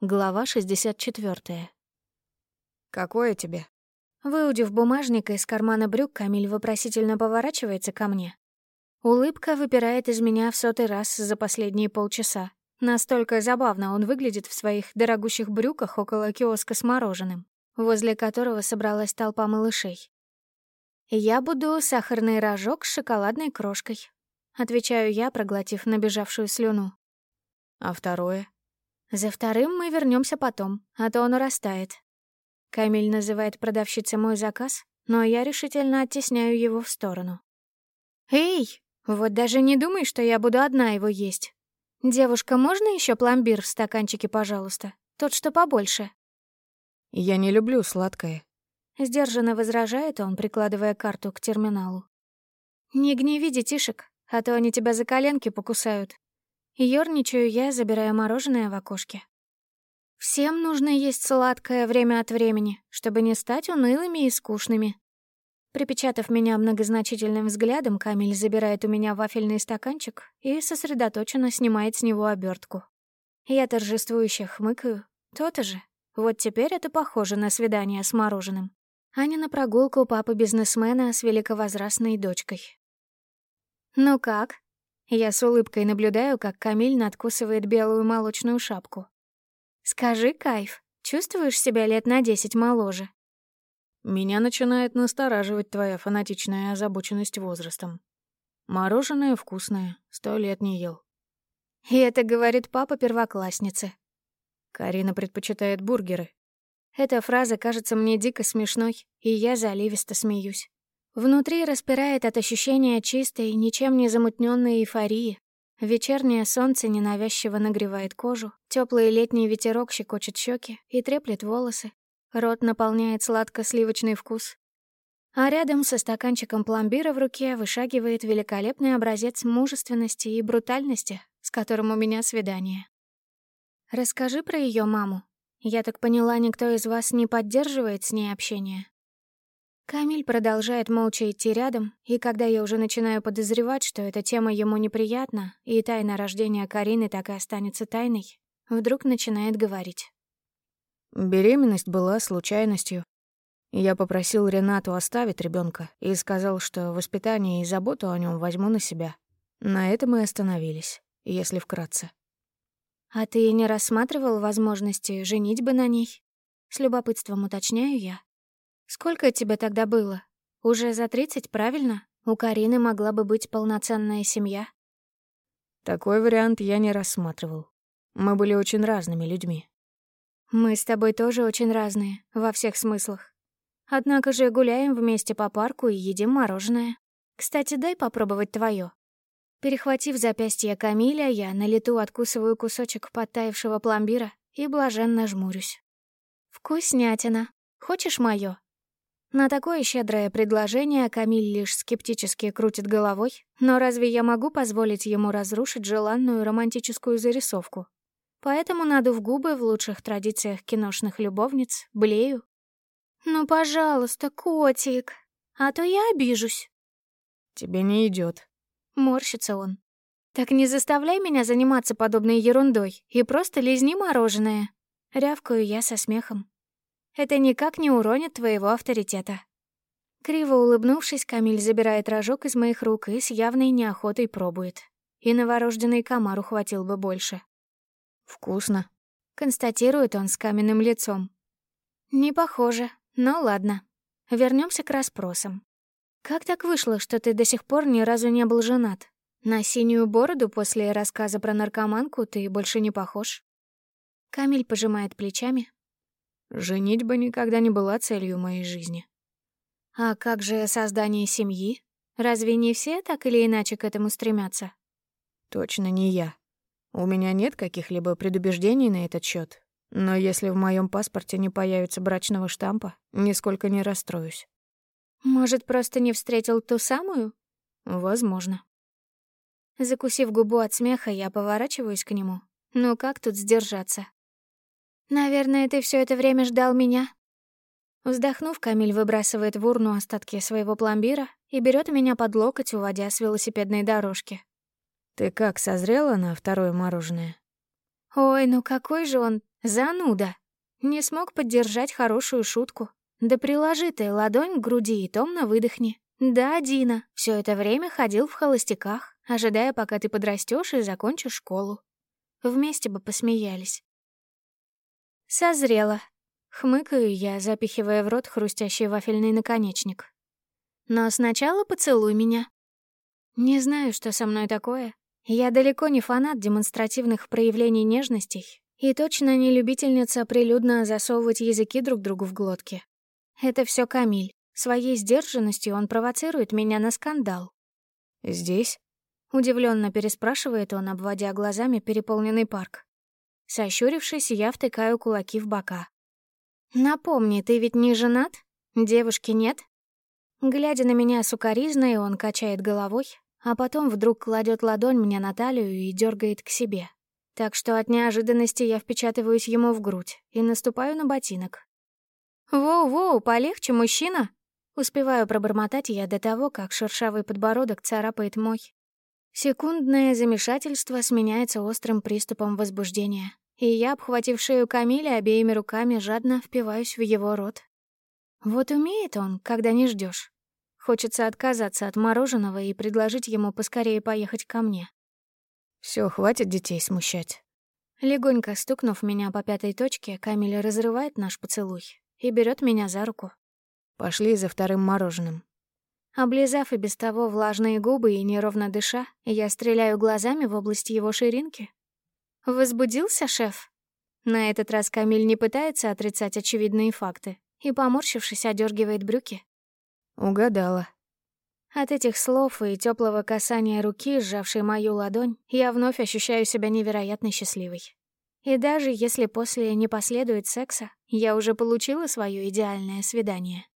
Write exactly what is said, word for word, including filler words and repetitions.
Глава шестьдесят четвёртая. «Какое тебе?» Выудив бумажник из кармана брюк, Камиль вопросительно поворачивается ко мне. Улыбка выпирает из меня в сотый раз за последние полчаса. Настолько забавно он выглядит в своих дорогущих брюках около киоска с мороженым, возле которого собралась толпа малышей. «Я буду сахарный рожок с шоколадной крошкой», — отвечаю я, проглотив набежавшую слюну. «А второе?» «За вторым мы вернемся потом, а то он растает». Камиль называет продавщице мой заказ, но я решительно оттесняю его в сторону. «Эй, вот даже не думай, что я буду одна его есть. Девушка, можно еще пломбир в стаканчике, пожалуйста? Тот, что побольше». «Я не люблю сладкое», — сдержанно возражает он, прикладывая карту к терминалу. «Не гневи детишек, а то они тебя за коленки покусают». Ёрничаю я, забирая мороженое в окошке. Всем нужно есть сладкое время от времени, чтобы не стать унылыми и скучными. Припечатав меня многозначительным взглядом, Камиль забирает у меня вафельный стаканчик и сосредоточенно снимает с него обертку. Я торжествующе хмыкаю. То-то же. Вот теперь это похоже на свидание с мороженым, а не на прогулку папы-бизнесмена с великовозрастной дочкой. «Ну как?» Я с улыбкой наблюдаю, как Камиль надкусывает белую молочную шапку. «Скажи, кайф, чувствуешь себя лет на десять моложе?» «Меня начинает настораживать твоя фанатичная озабоченность возрастом. Мороженое вкусное, сто лет не ел». И это говорит папа первоклассницы. Карина предпочитает бургеры. Эта фраза кажется мне дико смешной, и я заливисто смеюсь. Внутри распирает от ощущения чистой, ничем не замутненной эйфории. Вечернее солнце ненавязчиво нагревает кожу, теплый летний ветерок щекочет щеки и треплет волосы. Рот наполняет сладко-сливочный вкус. А рядом со стаканчиком пломбира в руке вышагивает великолепный образец мужественности и брутальности, с которым у меня свидание. «Расскажи про ее маму. Я так поняла, никто из вас не поддерживает с ней общение?» Камиль продолжает молча идти рядом, и когда я уже начинаю подозревать, что эта тема ему неприятна, и тайна рождения Карины так и останется тайной, вдруг начинает говорить. Беременность была случайностью. Я попросил Ренату оставить ребенка и сказал, что воспитание и заботу о нем возьму на себя. На этом мы остановились, если вкратце. «А ты не рассматривал возможности женитьбы на ней?» С любопытством уточняю я. «Сколько тебе тогда было? Уже за тридцать, правильно? У Карины могла бы быть полноценная семья». Такой вариант я не рассматривал. Мы были очень разными людьми. «Мы с тобой тоже очень разные, во всех смыслах. Однако же гуляем вместе по парку и едим мороженое. Кстати, дай попробовать твое». Перехватив запястье Камиля, я на лету откусываю кусочек подтаявшего пломбира и блаженно жмурюсь. «Вкуснятина. Хочешь моё?» На такое щедрое предложение Камиль лишь скептически крутит головой, но разве я могу позволить ему разрушить желанную романтическую зарисовку? Поэтому, надув губы в лучших традициях киношных любовниц, блею. «Ну, пожалуйста, котик, а то я обижусь». «Тебе не идет. Морщится он. «Так не заставляй меня заниматься подобной ерундой и просто лизни мороженое». Рявкаю я со смехом. «Это никак не уронит твоего авторитета». Криво улыбнувшись, Камиль забирает рожок из моих рук и с явной неохотой пробует. И новорожденный комар ухватил бы больше. «Вкусно», — констатирует он с каменным лицом. «Не похоже, но ладно. Вернемся к расспросам. Как так вышло, что ты до сих пор ни разу не был женат? На синюю бороду после рассказа про наркоманку ты больше не похож?» Камиль пожимает плечами. «Женитьба никогда не была целью моей жизни». «А как же создание семьи? Разве не все так или иначе к этому стремятся?» «Точно не я. У меня нет каких-либо предубеждений на этот счет. Но если в моем паспорте не появится брачного штампа, нисколько не расстроюсь». «Может, просто не встретил ту самую?» «Возможно». Закусив губу от смеха, я поворачиваюсь к нему. Ну как тут сдержаться? «Наверное, ты все это время ждал меня?» Вздохнув, Камиль выбрасывает в урну остатки своего пломбира и берет меня под локоть, уводя с велосипедной дорожки. «Ты как, созрела на второе мороженое?» «Ой, ну какой же он Зануда. Не смог поддержать хорошую шутку. Да приложи ты ладонь к груди и томно выдохни. Да, Дина, все это время ходил в холостяках, ожидая, пока ты подрастешь и закончишь школу. Вместе бы посмеялись. Созрела. Хмыкаю я, запихивая в рот хрустящий вафельный наконечник. Но сначала поцелуй меня. Не знаю, что со мной такое. Я далеко не фанат демонстративных проявлений нежностей и точно не любительница прилюдно засовывать языки друг другу в глотки. Это все Камиль. Своей сдержанностью он провоцирует меня на скандал. «Здесь?» — удивленно переспрашивает он, обводя глазами переполненный парк. Сощурившись, я втыкаю кулаки в бока. «Напомни, ты ведь не женат? Девушки нет?» Глядя на меня сукоризной, он качает головой, а потом вдруг кладет ладонь мне на талию и дергает к себе. Так что от неожиданности я впечатываюсь ему в грудь и наступаю на ботинок. «Воу-воу, полегче, мужчина!» Успеваю пробормотать я до того, как шершавый подбородок царапает мой. Секундное замешательство сменяется острым приступом возбуждения, и я, обхватив шею Камиля обеими руками, жадно впиваюсь в его рот. Вот умеет он, когда не ждешь. Хочется отказаться от мороженого и предложить ему поскорее поехать ко мне. Все, хватит детей смущать. Легонько стукнув меня по пятой точке, Камиль разрывает наш поцелуй и берет меня за руку. Пошли за вторым мороженым. Облизав и без того влажные губы и неровно дыша, я стреляю глазами в область его ширинки. Возбудился шеф? На этот раз Камиль не пытается отрицать очевидные факты и, поморщившись, одергивает брюки. Угадала. От этих слов и теплого касания руки, сжавшей мою ладонь, я вновь ощущаю себя невероятно счастливой. И даже если после не последует секса, я уже получила свое идеальное свидание.